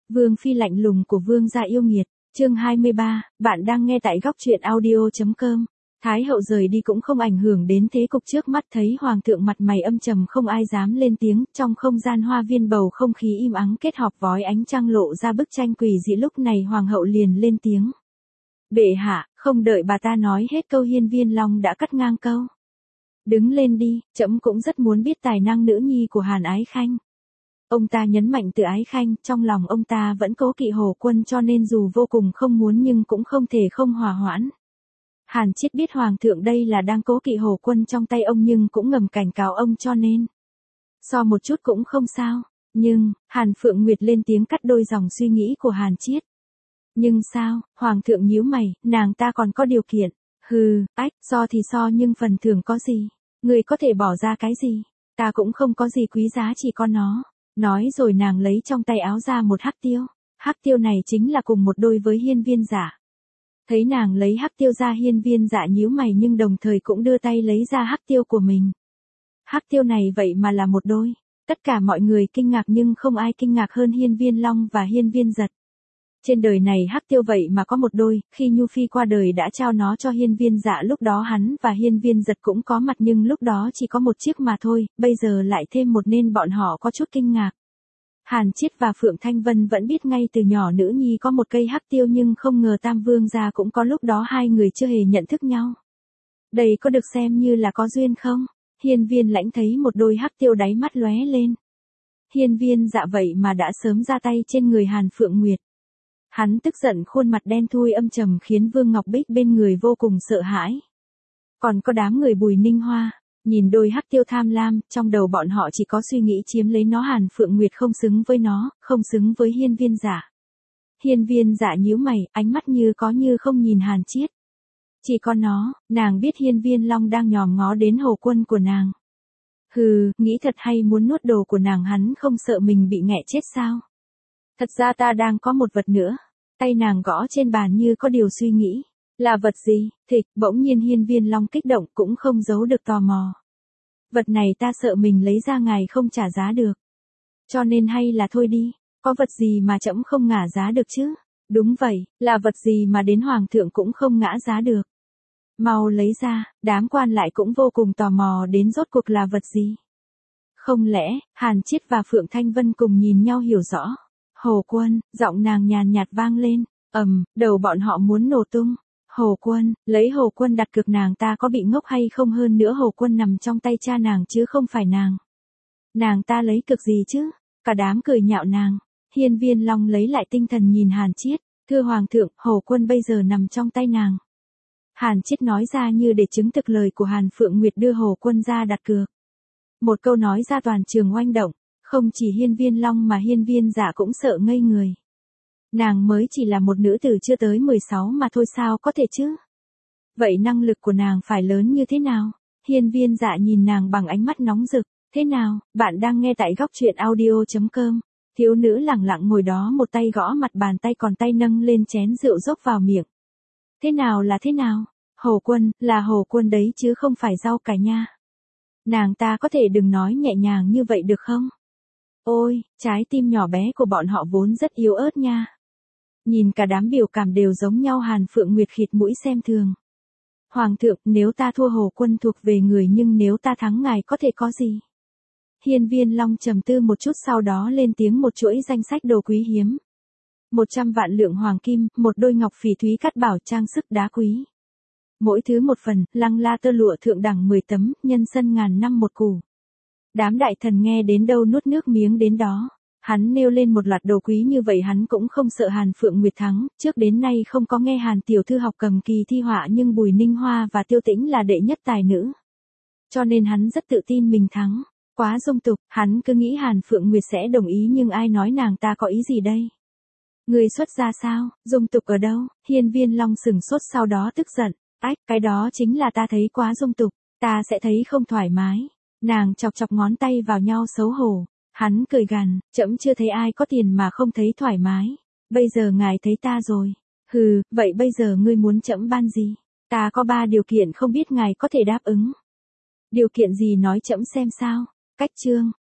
Vương phi lạnh lùng của vương gia yêu nghiệt, chương 23, bạn đang nghe tại góc truyện audio.com. Thái hậu rời đi cũng không ảnh hưởng đến thế cục trước mắt, thấy hoàng thượng mặt mày âm trầm không ai dám lên tiếng, trong không gian hoa viên bầu không khí im ắng kết hợp vói ánh trăng lộ ra bức tranh quỷ dị. Lúc này hoàng hậu liền lên tiếng. Bệ hạ, không đợi bà ta nói hết câu Hiên Viên Long đã cắt ngang câu. Đứng lên đi, trẫm cũng rất muốn biết tài năng nữ nhi của Hàn Ái Khanh. Ông ta nhấn mạnh từ Ái Khanh, trong lòng ông ta vẫn cố kỵ Hồ Quân cho nên dù vô cùng không muốn nhưng cũng không thể không hòa hoãn. Hàn Chiết biết hoàng thượng đây là đang cố kỵ Hồ Quân trong tay ông nhưng cũng ngầm cảnh cáo ông cho nên. So một chút cũng không sao, nhưng, Hàn Phượng Nguyệt lên tiếng cắt đôi dòng suy nghĩ của Hàn Chiết. Nhưng sao, hoàng thượng nhíu mày, nàng ta còn có điều kiện. Hừ, so thì so nhưng phần thưởng có gì? Người có thể bỏ ra cái gì? Ta cũng không có gì quý giá chỉ có nó. Nói rồi nàng lấy trong tay áo ra một hắc tiêu. Hắc tiêu này chính là cùng một đôi với Hiên Viên Dạ. Thấy nàng lấy hắc tiêu ra, Hiên Viên Dạ nhíu mày nhưng đồng thời cũng đưa tay lấy ra hắc tiêu của mình. Hắc tiêu này vậy mà là một đôi. Tất cả mọi người kinh ngạc nhưng không ai kinh ngạc hơn Hiên Viên Long và Hiên Viên Giật. Trên đời này hắc tiêu vậy mà có một đôi, khi Nhu Phi qua đời đã trao nó cho Hiên Viên Dạ, lúc đó hắn và Hiên Viên Giật cũng có mặt nhưng lúc đó chỉ có một chiếc mà thôi, bây giờ lại thêm một nên bọn họ có chút kinh ngạc. Hàn Chiết và Phượng Thanh Vân vẫn biết ngay từ nhỏ nữ nhi có một cây hắc tiêu nhưng không ngờ Tam Vương gia cũng có lúc đó hai người chưa hề nhận thức nhau. Đây có được xem như là có duyên không? Hiên Viên Lãnh thấy một đôi hắc tiêu đáy mắt lóe lên. Hiên Viên Dạ vậy mà đã sớm ra tay trên người Hàn Phượng Nguyệt. Hắn tức giận, khuôn mặt đen thui âm trầm khiến Vương Ngọc Bích bên người vô cùng sợ hãi. Còn có đám người Bùi Ninh Hoa, nhìn đôi hắc tiêu tham lam, trong đầu bọn họ chỉ có suy nghĩ chiếm lấy nó. Hàn Phượng Nguyệt không xứng với nó, không xứng với Hiên Viên Dạ. Hiên Viên Dạ nhíu mày, ánh mắt như có như không nhìn Hàn Chiết. Chỉ có nó, nàng biết Hiên Viên Long đang nhòm ngó đến Hồ Quân của nàng. Hừ, nghĩ thật hay muốn nuốt đồ của nàng, hắn không sợ mình bị nghẹ chết sao? Thật ra ta đang có một vật nữa. Tay nàng gõ trên bàn như có điều suy nghĩ. Là vật gì? Thịt. Bỗng nhiên Hiên Viên Long kích động, cũng không giấu được tò mò. Vật này ta sợ mình lấy ra ngài không trả giá được. Cho nên hay là thôi đi. Có vật gì mà trẫm không ngả giá được chứ? Đúng vậy, là vật gì mà đến hoàng thượng cũng không ngã giá được. Mau lấy ra. Đám quan lại cũng vô cùng tò mò đến rốt cuộc là vật gì. Không lẽ, Hàn Chiết và Phượng Thanh Vân cùng nhìn nhau hiểu rõ. Hồ Quân, giọng nàng nhàn nhạt vang lên, đầu bọn họ muốn nổ tung. Hồ Quân, lấy Hồ Quân đặt cược, nàng ta có bị ngốc hay không? Hơn nữa Hồ Quân nằm trong tay cha nàng chứ không phải nàng. Nàng ta lấy cược gì chứ? Cả đám cười nhạo nàng. Hiên Viên Long lấy lại tinh thần nhìn Hàn Chiết, thưa hoàng thượng, Hồ Quân bây giờ nằm trong tay nàng. Hàn Chiết nói ra như để chứng thực lời của Hàn Phượng Nguyệt đưa Hồ Quân ra đặt cược. Một câu nói ra toàn trường oanh động. Không chỉ Hiên Viên Long mà Hiên Viên Dạ cũng sợ ngây người. Nàng mới chỉ là một nữ tử chưa tới 16 mà thôi, sao có thể chứ? Vậy năng lực của nàng phải lớn như thế nào? Hiên Viên Dạ nhìn nàng bằng ánh mắt nóng rực. Thế nào, bạn đang nghe tại góc truyện audio.com. Thiếu nữ lẳng lặng ngồi đó, một tay gõ mặt bàn tay còn tay nâng lên chén rượu dốc vào miệng. Thế nào là thế nào? Hồ Quân, là Hồ Quân đấy chứ không phải rau cải nha. Nàng ta có thể đừng nói nhẹ nhàng như vậy được không? Ôi, trái tim nhỏ bé của bọn họ vốn rất yếu ớt nha. Nhìn cả đám biểu cảm đều giống nhau. Hàn Phượng Nguyệt khịt mũi xem thường. Hoàng thượng, nếu ta thua Hồ Quân thuộc về người nhưng nếu ta thắng ngài có thể có gì? Hiên Viên Long trầm tư một chút sau đó lên tiếng, một chuỗi danh sách đồ quý hiếm. 100 vạn lượng hoàng kim, một đôi ngọc phỉ thúy cát bảo, trang sức đá quý. Mỗi thứ một phần, lăng la tơ lụa thượng đẳng 10 tấm, nhân sân ngàn năm một củ. Đám đại thần nghe đến đâu nuốt nước miếng đến đó. Hắn nêu lên một loạt đồ quý như vậy, hắn cũng không sợ Hàn Phượng Nguyệt thắng. Trước đến nay không có nghe Hàn tiểu thư học cầm kỳ thi họa nhưng Bùi Ninh Hoa và Tiêu Tĩnh là đệ nhất tài nữ. Cho nên hắn rất tự tin mình thắng. Quá dung tục, hắn cứ nghĩ Hàn Phượng Nguyệt sẽ đồng ý nhưng ai nói nàng ta có ý gì đây? Người xuất ra sao? Dung tục ở đâu? Hiên Viên Long sừng sốt sau đó tức giận. Cái đó chính là ta thấy quá dung tục, ta sẽ thấy không thoải mái. Nàng chọc chọc ngón tay vào nhau xấu hổ. Hắn cười gằn, trẫm chưa thấy ai có tiền mà không thấy thoải mái. Bây giờ ngài thấy ta rồi. Hừ, vậy bây giờ ngươi muốn trẫm ban gì? Ta có 3 điều kiện không biết ngài có thể đáp ứng. Điều kiện gì nói trẫm xem sao? Cách chương.